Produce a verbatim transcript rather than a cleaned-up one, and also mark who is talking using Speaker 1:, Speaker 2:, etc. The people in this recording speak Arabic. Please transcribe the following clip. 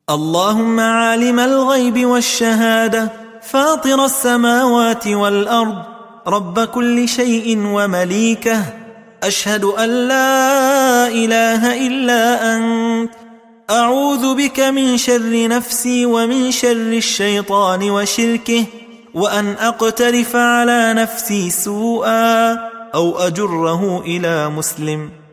Speaker 1: اللهم عالم الغيب والشهادة فاطر السماوات والأرض رب كل شيء ومليكه، أشهد أن لا إله إلا أنت، أعوذ بك من شر نفسي ومن شر الشيطان وشركه، وأن أقترف على نفسي سوءا أو أجره إلى مسلم.